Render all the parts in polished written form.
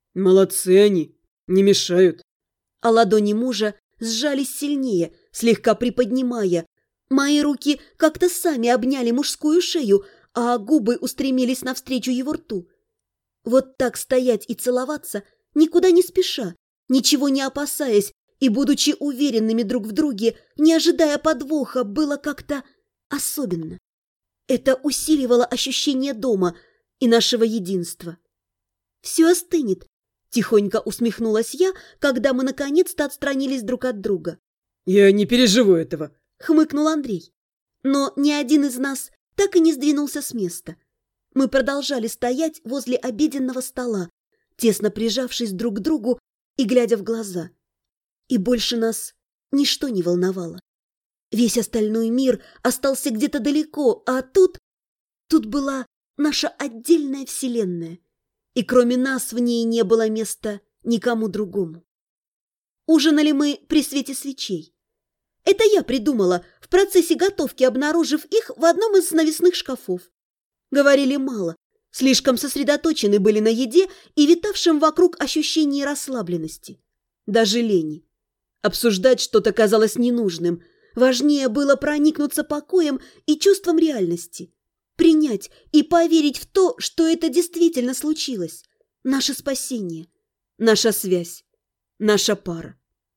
Молодцы они, не мешают. А ладони мужа сжались сильнее, слегка приподнимая. Мои руки как-то сами обняли мужскую шею, а губы устремились навстречу его рту. Вот так стоять и целоваться, никуда не спеша, ничего не опасаясь и будучи уверенными друг в друге, не ожидая подвоха, было как-то особенно. Это усиливало ощущение дома и нашего единства. «Все остынет», – тихонько усмехнулась я, когда мы наконец-то отстранились друг от друга. «Я не переживу этого», – хмыкнул Андрей. Но ни один из нас так и не сдвинулся с места. Мы продолжали стоять возле обеденного стола, тесно прижавшись друг к другу и глядя в глаза. И больше нас ничто не волновало. Весь остальной мир остался где-то далеко, а тут была наша отдельная вселенная. И кроме нас в ней не было места никому другому. Ужинали мы при свете свечей. Это я придумала, в процессе готовки обнаружив их в одном из навесных шкафов. Говорили мало, слишком сосредоточены были на еде и витавшем вокруг ощущении расслабленности. Даже лени. Обсуждать что-то казалось ненужным. Важнее было проникнуться покоем и чувством реальности. Принять и поверить в то, что это действительно случилось. Наше спасение, наша связь, наша пара.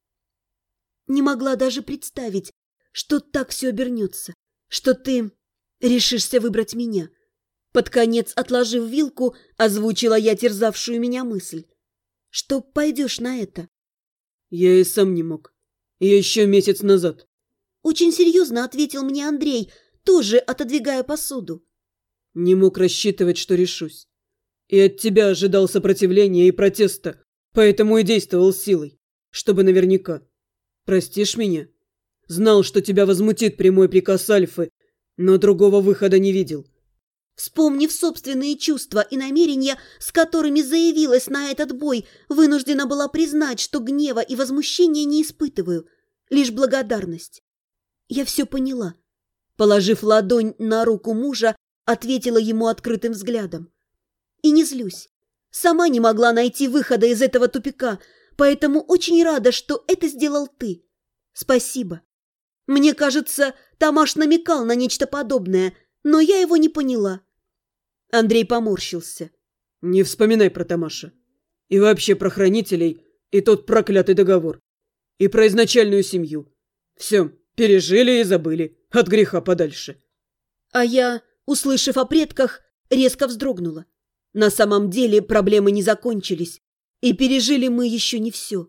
Не могла даже представить, что так все обернется, что ты решишься выбрать меня. Под конец, отложив вилку, озвучила я терзавшую меня мысль. Что пойдешь на это? Я и сам не мог. И еще месяц назад. Очень серьезно ответил мне Андрей, тоже отодвигая посуду. Не мог рассчитывать, что решусь. И от тебя ожидал сопротивления и протеста, поэтому и действовал силой, чтобы наверняка. Простишь меня? Знал, что тебя возмутит прямой приказ Альфы, но другого выхода не видел. Вспомнив собственные чувства и намерения, с которыми заявилась на этот бой, вынуждена была признать, что гнева и возмущения не испытываю, лишь благодарность. Я все поняла. Положив ладонь на руку мужа, ответила ему открытым взглядом. И не злюсь. Сама не могла найти выхода из этого тупика, поэтому очень рада, что это сделал ты. Спасибо. Мне кажется, Тамаш намекал на нечто подобное, но я его не поняла. Андрей поморщился. Не вспоминай про Тамаша. И вообще про хранителей, и тот проклятый договор. И про изначальную семью. Все, пережили и забыли. От греха подальше. А я, услышав о предках, резко вздрогнула. На самом деле проблемы не закончились, и пережили мы еще не все.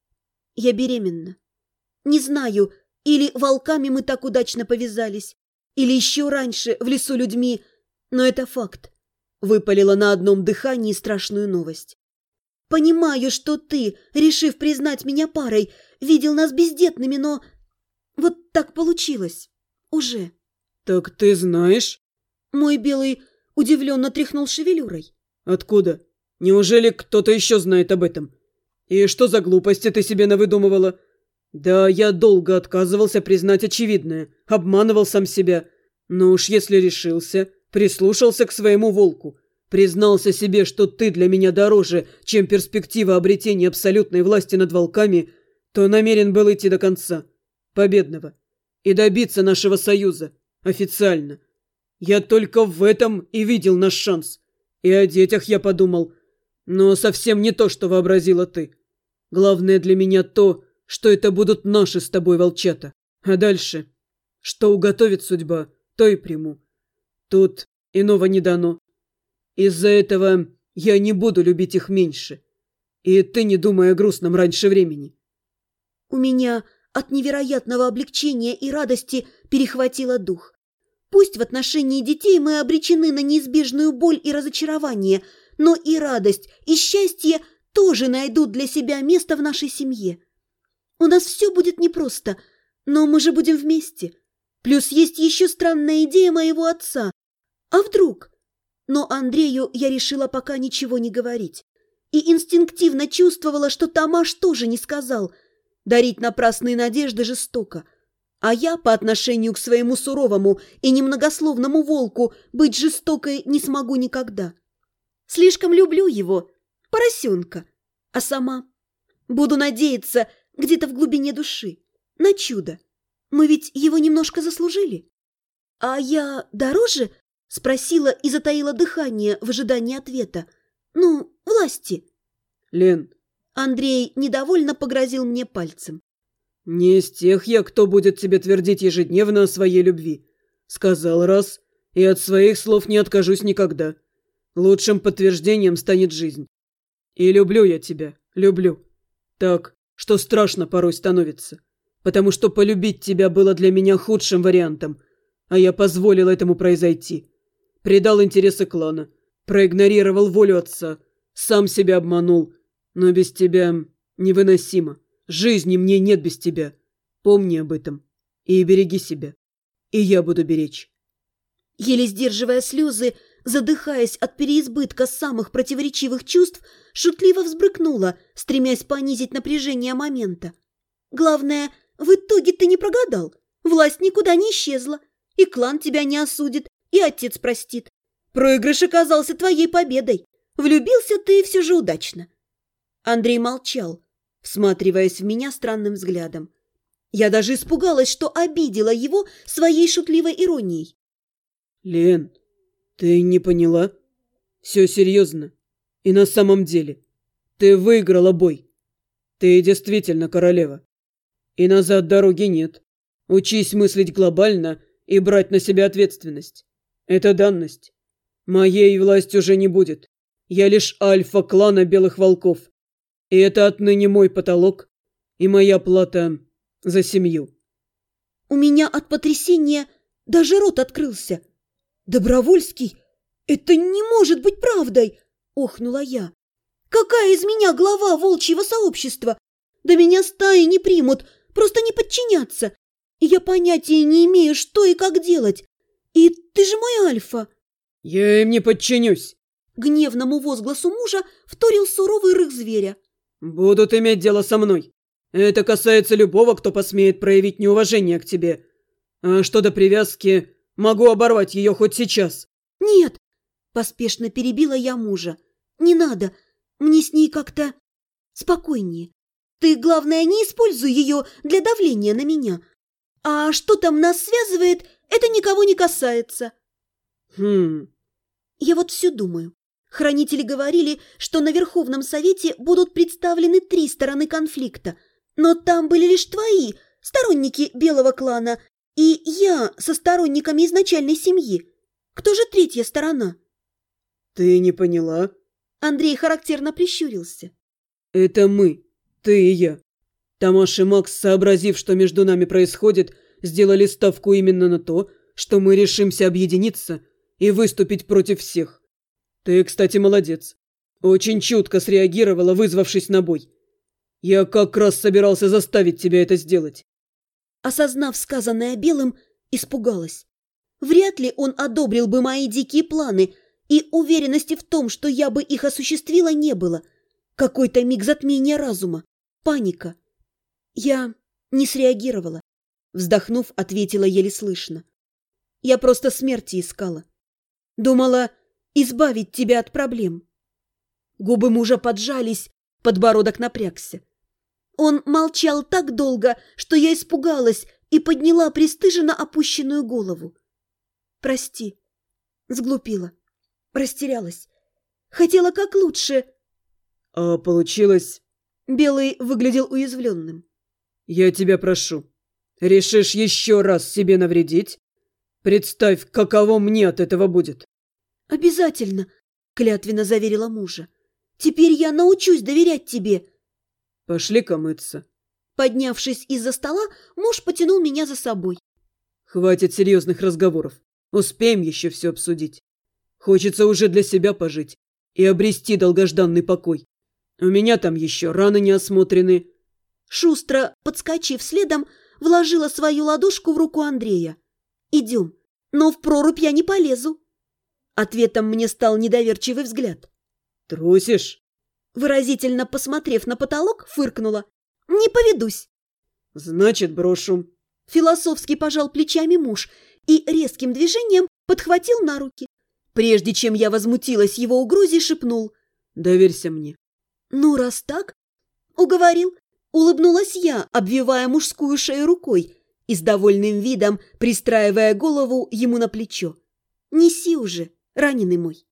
Я беременна. Не знаю, или волками мы так удачно повязались, или еще раньше в лесу людьми, но это факт. Выпалила на одном дыхании страшную новость. Понимаю, что ты, решив признать меня парой, видел нас бездетными, но вот так получилось. Уже. Так ты знаешь? Мой белый удивленно тряхнул шевелюрой. Откуда? Неужели кто-то еще знает об этом? И что за глупости ты себе навыдумывала? Да, я долго отказывался признать очевидное, обманывал сам себя. Но уж если решился, прислушался к своему волку, признался себе, что ты для меня дороже, чем перспектива обретения абсолютной власти над волками, то намерен был идти до конца, победного, и добиться нашего союза, официально. Я только в этом и видел наш шанс. И о детях я подумал, но совсем не то, что вообразила ты. Главное для меня то, что это будут наши с тобой волчата. А дальше, что уготовит судьба, то и приму. Тут иного не дано. Из-за этого я не буду любить их меньше. И ты не думай о грустном раньше времени. У меня от невероятного облегчения и радости перехватило дух. Пусть в отношении детей мы обречены на неизбежную боль и разочарование, но и радость, и счастье тоже найдут для себя место в нашей семье. У нас все будет непросто, но мы же будем вместе. Плюс есть еще странная идея моего отца. А вдруг? Но Андрею я решила пока ничего не говорить. И инстинктивно чувствовала, что Тамаш тоже не сказал. Дарить напрасные надежды жестоко. А я по отношению к своему суровому и немногословному волку быть жестокой не смогу никогда. Слишком люблю его, поросенка, А сама буду надеяться где-то в глубине души на чудо. Мы ведь его немножко заслужили. А я дороже? Спросила и затаила дыхание в ожидании ответа. Ну, власти. Лен. Андрей недовольно погрозил мне пальцем. Не из тех я, кто будет тебе твердить ежедневно о своей любви. Сказал раз, и от своих слов не откажусь никогда. Лучшим подтверждением станет жизнь. И люблю я тебя, люблю. Так, что страшно порой становится. Потому что полюбить тебя было для меня худшим вариантом, а я позволил этому произойти. Предал интересы клана, проигнорировал волю отца, сам себя обманул, но без тебя невыносимо. Жизни мне нет без тебя. Помни об этом и береги себя. И я буду беречь. Еле сдерживая слезы, задыхаясь от переизбытка самых противоречивых чувств, шутливо взбрыкнула, стремясь понизить напряжение момента. Главное, в итоге ты не прогадал. Власть никуда не исчезла. И клан тебя не осудит, и отец простит. Проигрыш оказался твоей победой. Влюбился ты все же удачно. Андрей молчал, всматриваясь в меня странным взглядом. Я даже испугалась, что обидела его своей шутливой иронией. Лен, ты не поняла? Все серьезно. И на самом деле. Ты выиграла бой. Ты действительно королева. И назад дороги нет. Учись мыслить глобально и брать на себя ответственность. Это данность. Моей власти уже не будет. Я лишь альфа клана Белых Волков. И это отныне мой потолок и моя плата за семью. У меня от потрясения даже рот открылся. Добровольский? Это не может быть правдой! Охнула я. Какая из меня глава волчьего сообщества? Да меня стаи не примут, просто не подчинятся. И я понятия не имею, что и как делать. И ты же мой альфа. Я им не подчинюсь. Гневному возгласу мужа вторил суровый рык зверя. Будут иметь дело со мной. Это касается любого, кто посмеет проявить неуважение к тебе. А что до привязки, могу оборвать ее хоть сейчас. Нет, поспешно перебила я мужа. Не надо, мне с ней как-то спокойнее. Ты, главное, не используй ее для давления на меня. А что там нас связывает, это никого не касается. Я вот все думаю. Хранители говорили, что на Верховном Совете будут представлены 3 стороны конфликта. Но там были лишь твои, сторонники Белого клана, и я со сторонниками изначальной семьи. Кто же 3-я сторона? Ты не поняла? Андрей характерно прищурился. Это мы, ты и я. Тамаш и Макс, сообразив, что между нами происходит, сделали ставку именно на то, что мы решимся объединиться и выступить против всех. Ты, кстати, молодец. Очень чутко среагировала, вызвавшись на бой. Я как раз собирался заставить тебя это сделать. Осознав сказанное Белым, испугалась. Вряд ли он одобрил бы мои дикие планы, и уверенности в том, что я бы их осуществила, не было. Какой-то миг затмения разума, паника. Я не среагировала. Вздохнув, ответила еле слышно. Я просто смерти искала. Думала избавить тебя от проблем. Губы мужа поджались, подбородок напрягся. Он молчал так долго, что я испугалась и подняла пристыженно опущенную голову. Прости, сглупила, растерялась. Хотела как лучше. А получилось... Белый выглядел уязвленным. Я тебя прошу, решишь еще раз себе навредить? Представь, каково мне от этого будет. Обязательно, клятвенно заверила мужа. Теперь я научусь доверять тебе. Пошли-ка мыться. Поднявшись из-за стола, муж потянул меня за собой. Хватит серьезных разговоров. Успеем еще все обсудить. Хочется уже для себя пожить и обрести долгожданный покой. У меня там еще раны не осмотрены. Шустро, подскочив следом, вложила свою ладошку в руку Андрея. Идем, но в прорубь я не полезу. Ответом мне стал недоверчивый взгляд. Трусишь? Выразительно посмотрев на потолок, фыркнула. Не поведусь. Значит, брошу. Философски пожал плечами муж и резким движением подхватил на руки. Прежде чем я возмутилась его угрозе, шепнул. Доверься мне. Ну, раз так, уговорил. Улыбнулась я, обвивая мужскую шею рукой и с довольным видом пристраивая голову ему на плечо. Неси уже, раненый мой.